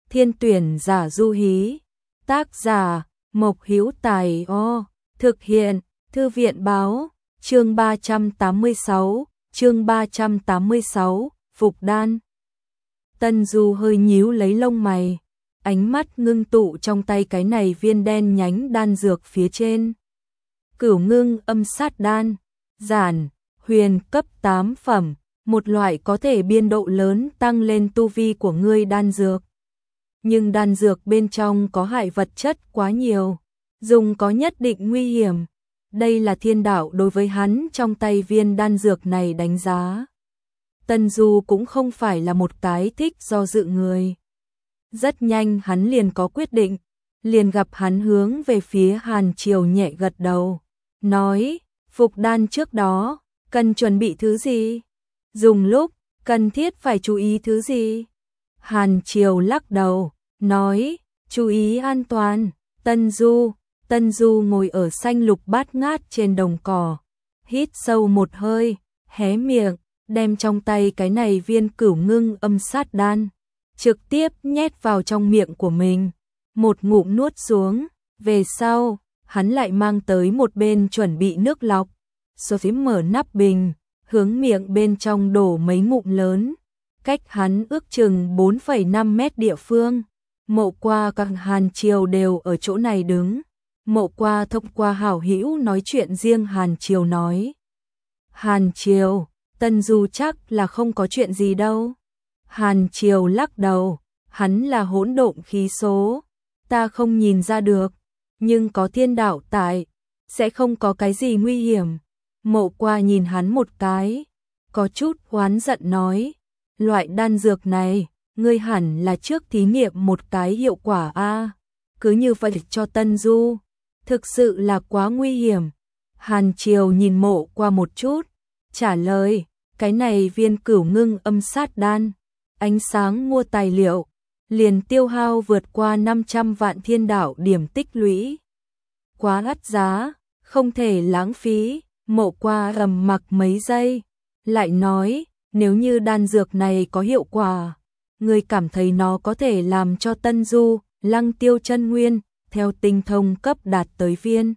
Thiên tuyển giả du hí. Tác giả Mộc Hữu Tài. Thực hiện Thư viện báo. Chương 386, Phục đan. Tân Du hơi nhíu lấy lông mày, ánh mắt ngưng tụ trong tay cái này viên đen nhánh đan dược phía trên. Cửu ngưng âm sát đan, giản, huyền cấp 8 phẩm, một loại có thể biên độ lớn tăng lên tu vi của ngươi đan dược. Nhưng đan dược bên trong có hại vật chất quá nhiều, dùng có nhất định nguy hiểm. Đây là thiên đạo đối với hắn trong tay viên đan dược này đánh giá. Tân Du cũng không phải là một cái thích do dự người. Rất nhanh hắn liền có quyết định, liền gặp hắn hướng về phía Hàn Triều nhẹ gật đầu, nói, phục đan trước đó, cần chuẩn bị thứ gì? Dùng lúc, cần thiết phải chú ý thứ gì? Hàn Triều lắc đầu, nói, chú ý an toàn. Tân Du ngồi ở xanh lục bát ngát trên đồng cỏ, hít sâu một hơi, hé miệng, đem trong tay cái này viên cửu ngưng âm sát đan, trực tiếp nhét vào trong miệng của mình, một ngụm nuốt xuống, về sau, hắn lại mang tới một bên chuẩn bị nước lọc, rồi mở nắp bình, hướng miệng bên trong đổ mấy ngụm lớn, cách hắn ước chừng 4,5 mét địa phương. Mộ Qua các Hàn Triều đều ở chỗ này đứng. Mộ Qua thông qua hảo hữu nói chuyện riêng Hàn Triều nói. Hàn Triều, Tân Du chắc là không có chuyện gì đâu. Hàn Triều lắc đầu, hắn là hỗn độn khí số, ta không nhìn ra được, nhưng có thiên đạo tại, sẽ không có cái gì nguy hiểm. Mộ Qua nhìn hắn một cái, có chút oán giận nói, loại đan dược này, ngươi hẳn là trước thí nghiệm một cái hiệu quả a, cứ như vậy cho Tân Du, thực sự là quá nguy hiểm. Hàn Triều nhìn Mộ Qua một chút, trả lời, cái này viên cửu ngưng âm sát đan, ánh sáng mua tài liệu, liền tiêu hao vượt qua 500 vạn thiên đạo điểm tích lũy. Quá đắt giá, không thể lãng phí. Mộ Qua trầm mặc mấy giây, lại nói, nếu như đan dược này có hiệu quả, ngươi cảm thấy nó có thể làm cho Tân Du, Lăng Tiêu chân nguyên, theo tinh thông cấp đạt tới viên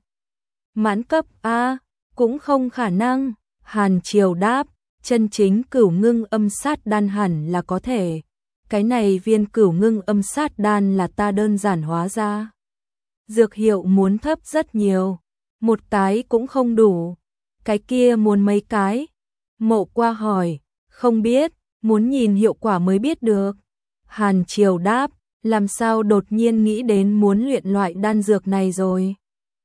mãn cấp a, cũng không khả năng. Hàn Triều đáp, chân chính cửu ngưng âm sát đan hẳn là có thể. Cái này viên cửu ngưng âm sát đan là ta đơn giản hóa ra. Dược hiệu muốn thấp rất nhiều, một cái cũng không đủ. Cái kia muốn mấy cái? Mộ Qua hỏi, không biết, muốn nhìn hiệu quả mới biết được. Hàn Triều đáp, làm sao đột nhiên nghĩ đến muốn luyện loại đan dược này rồi?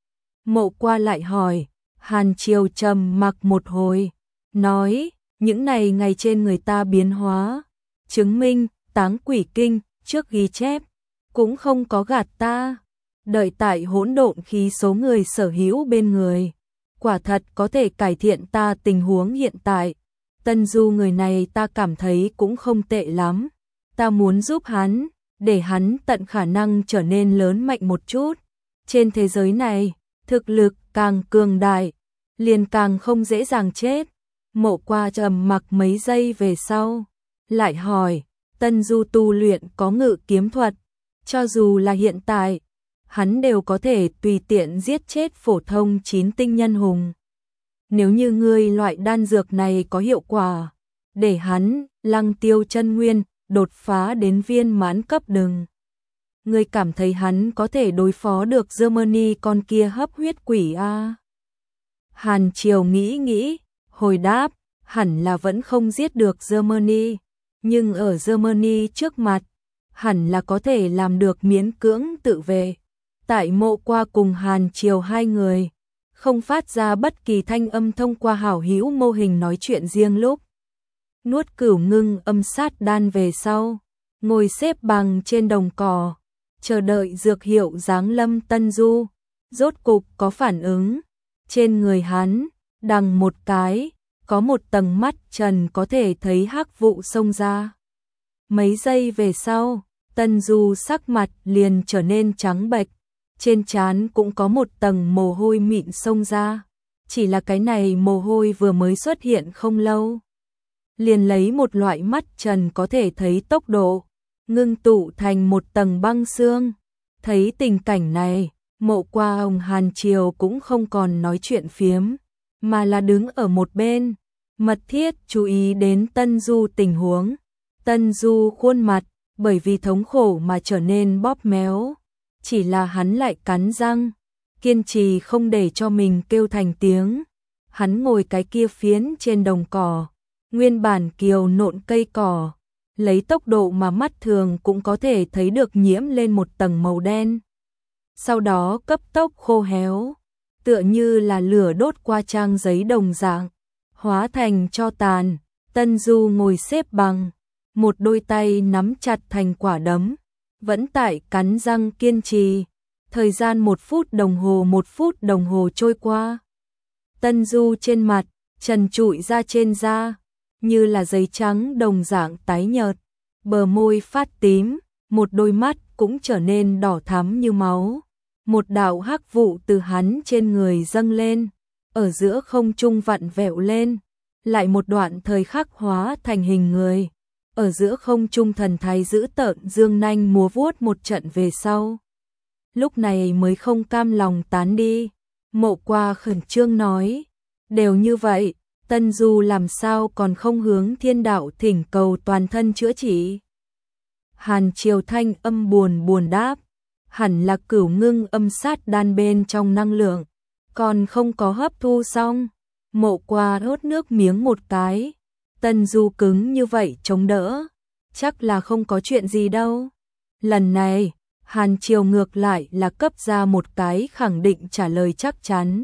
Mộ Qua lại hỏi, Hàn Triều trầm mặc một hồi, nói, những này ngày trên người ta biến hóa, chứng minh, Táng Quỷ Kinh, trước ghi chép, cũng không có gạt ta. Đợi tại hỗn độn khí số người sở hữu bên người, quả thật có thể cải thiện ta tình huống hiện tại. Tân Du người này ta cảm thấy cũng không tệ lắm. Ta muốn giúp hắn, để hắn tận khả năng trở nên lớn mạnh một chút. Trên thế giới này, thực lực càng cường đại, liền càng không dễ dàng chết. Mộ Qua trầm mặc mấy giây về sau, lại hỏi, Tân Du tu luyện có ngự kiếm thuật, cho dù là hiện tại, hắn đều có thể tùy tiện giết chết phổ thông 9 tinh nhân hùng. Nếu như ngươi loại đan dược này có hiệu quả, để hắn, Lăng Tiêu chân nguyên, đột phá đến viên mãn cấp đừng. Ngươi cảm thấy hắn có thể đối phó được Germany con kia hấp huyết quỷ a? Hàn Triều nghĩ, hồi đáp, hẳn là vẫn không giết được Germany, nhưng ở Germany trước mặt, hẳn là có thể làm được miễn cưỡng tự vệ. Tại Mộ Qua cùng Hàn Triều hai người, không phát ra bất kỳ thanh âm thông qua hảo hữu mô hình nói chuyện riêng lúc. Nuốt cửu ngưng âm sát đan về sau, ngồi xếp bằng trên đồng cỏ, chờ đợi dược hiệu giáng lâm. Tân Du, rốt cục có phản ứng. Trên người hắn, đằng một cái, có một tầng mắt trần có thể thấy hắc vụ xông ra. Mấy giây về sau, Tân Du sắc mặt liền trở nên trắng bệch, trên trán cũng có một tầng mồ hôi mịn xông ra. Chỉ là cái này mồ hôi vừa mới xuất hiện không lâu, liền lấy một loại mắt trần có thể thấy tốc độ, ngưng tụ thành một tầng băng xương. Thấy tình cảnh này, Mộ Qua ông Hàn Triều cũng không còn nói chuyện phiếm, mà là đứng ở một bên, mật thiết chú ý đến Tân Du tình huống. Tân Du khuôn mặt, bởi vì thống khổ mà trở nên bóp méo, chỉ là hắn lại cắn răng, kiên trì không để cho mình kêu thành tiếng. Hắn ngồi cái kia phiến trên đồng cỏ, nguyên bản kiều nộn cây cỏ, lấy tốc độ mà mắt thường cũng có thể thấy được nhiễm lên một tầng màu đen. Sau đó cấp tốc khô héo, tựa như là lửa đốt qua trang giấy đồng dạng, hóa thành tro tàn. Tân Du ngồi xếp bằng, một đôi tay nắm chặt thành quả đấm, vẫn tại cắn răng kiên trì. Thời gian 1 phút đồng hồ trôi qua. Tân Du trên mặt, trần trụi ra trên da, như là giấy trắng đồng dạng tái nhợt, bờ môi phát tím, một đôi mắt cũng trở nên đỏ thắm như máu. Một đạo hắc vụ từ hắn trên người dâng lên, ở giữa không trung vặn vẹo lên, lại một đoạn thời khắc hóa thành hình người. Ở giữa không trung thần thái dữ tợn dương nanh múa vuốt một trận về sau. Lúc này mới không cam lòng tán đi. Mộ Qua khẩn trương nói, đều như vậy, Tân Du làm sao còn không hướng thiên đạo thỉnh cầu toàn thân chữa trị. Hàn Triều thanh âm buồn đáp, hẳn là Cửu Ngưng âm sát đan bên trong năng lượng, còn không có hấp thu xong. Mộ Qua hốt nước miếng một cái, Tân Du cứng như vậy chống đỡ, chắc là không có chuyện gì đâu. Lần này, Hàn Triều ngược lại là cấp ra một cái khẳng định trả lời chắc chắn.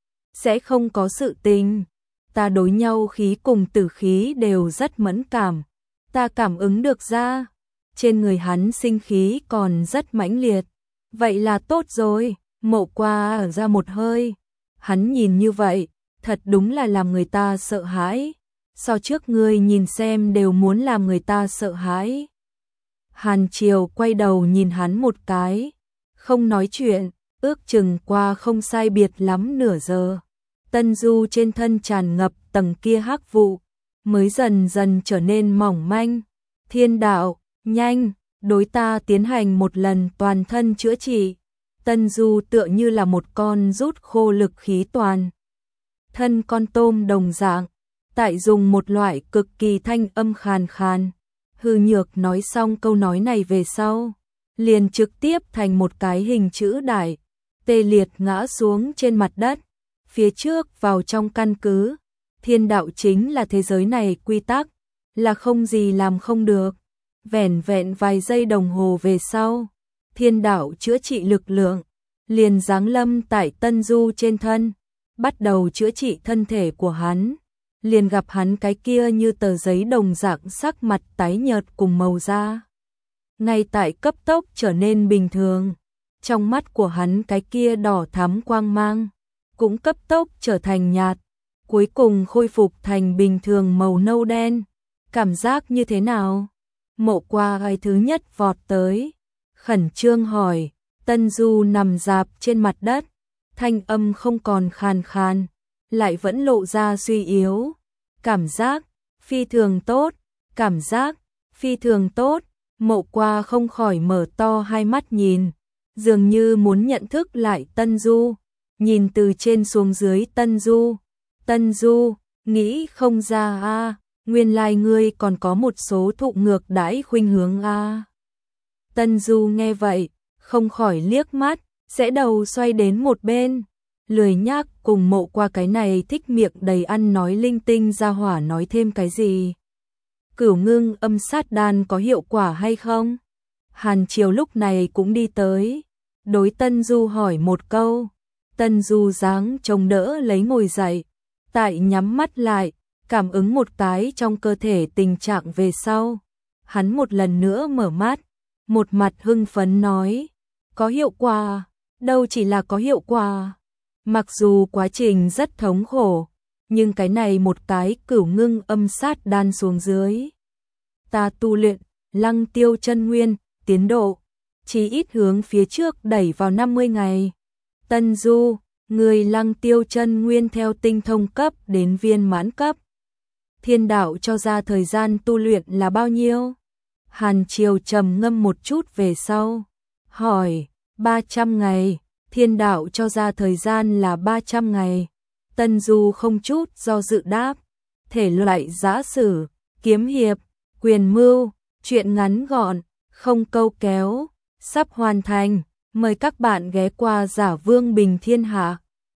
Sẽ không có sự tình, ta đối nhau khí cùng tử khí đều rất mẫn cảm, ta cảm ứng được ra, trên người hắn sinh khí còn rất mãnh liệt. Vậy là tốt rồi. Mộ Qua ở ra một hơi, hắn nhìn như vậy, thật đúng là làm người ta sợ hãi. So trước ngươi nhìn xem đều muốn làm người ta sợ hãi. Hàn Triều quay đầu nhìn hắn một cái, không nói chuyện, ước chừng qua không sai biệt lắm nửa giờ. Tân Du trên thân tràn ngập tầng kia hắc vụ, mới dần dần trở nên mỏng manh. Thiên đạo, nhanh, đối ta tiến hành một lần toàn thân chữa trị. Tân Du tựa như là một con rút khô lực khí toàn thân con tôm đồng dạng, tại dùng một loại cực kỳ thanh âm khàn khàn. Hư Nhược nói xong câu nói này về sau, liền trực tiếp thành một cái hình chữ đại, tê liệt ngã xuống trên mặt đất. Phía trước vào trong căn cứ, thiên đạo chính là thế giới này quy tắc, là không gì làm không được. Vẻn vẹn vài giây đồng hồ về sau, thiên đạo chữa trị lực lượng liền giáng lâm tại Tân Du trên thân, bắt đầu chữa trị thân thể của hắn. Liền gặp hắn cái kia như tờ giấy đồng dạng sắc mặt tái nhợt cùng màu da, ngay tại cấp tốc trở nên bình thường. Trong mắt của hắn cái kia đỏ thắm quang mang cũng cấp tốc trở thành nhạt, cuối cùng khôi phục thành bình thường màu nâu đen. Cảm giác như thế nào? Mộ Qua ai thứ nhất vọt tới, khẩn trương hỏi. Tân Du nằm rạp trên mặt đất, thanh âm không còn khàn khàn, lại vẫn lộ ra suy yếu. Cảm giác phi thường tốt, cảm giác phi thường tốt. Mộ Qua không khỏi mở to hai mắt nhìn, dường như muốn nhận thức lại Tân Du. Nhìn từ trên xuống dưới Tân Du. Tân Du, nghĩ không ra a, nguyên lai ngươi còn có một số thụ ngược đãi khuynh hướng a. Tân Du nghe vậy, không khỏi liếc mắt, sẽ đầu xoay đến một bên, lười nhác cùng Mộ Qua cái này thích miệng đầy ăn nói linh tinh ra hỏa nói thêm cái gì. Cửu Ngưng âm sát đan có hiệu quả hay không? Hàn Triều lúc này cũng đi tới, đối Tân Du hỏi một câu. Tân Du dáng chống đỡ lấy ngồi dậy, tại nhắm mắt lại, cảm ứng một cái trong cơ thể tình trạng về sau. Hắn một lần nữa mở mắt, một mặt hưng phấn nói, có hiệu quả, đâu chỉ là có hiệu quả. Mặc dù quá trình rất thống khổ, nhưng cái này một cái Cửu Ngưng âm sát đan xuống dưới, ta tu luyện Lăng Tiêu chân nguyên, tiến độ chỉ ít hướng phía trước đẩy vào 50 ngày. Tân Du, người Lăng Tiêu chân nguyên theo tinh thông cấp đến viên mãn cấp, thiên đạo cho ra thời gian tu luyện là bao nhiêu? Hàn Triều trầm ngâm một chút về sau, hỏi, 300 ngày, thiên đạo cho ra thời gian là 300 ngày. Tân Du không chút do dự đáp, thể loại giã sử, kiếm hiệp, quyền mưu, truyện ngắn gọn, không câu kéo, sắp hoàn thành, mời các bạn ghé qua Giả Vương Bình Thiên Hạ.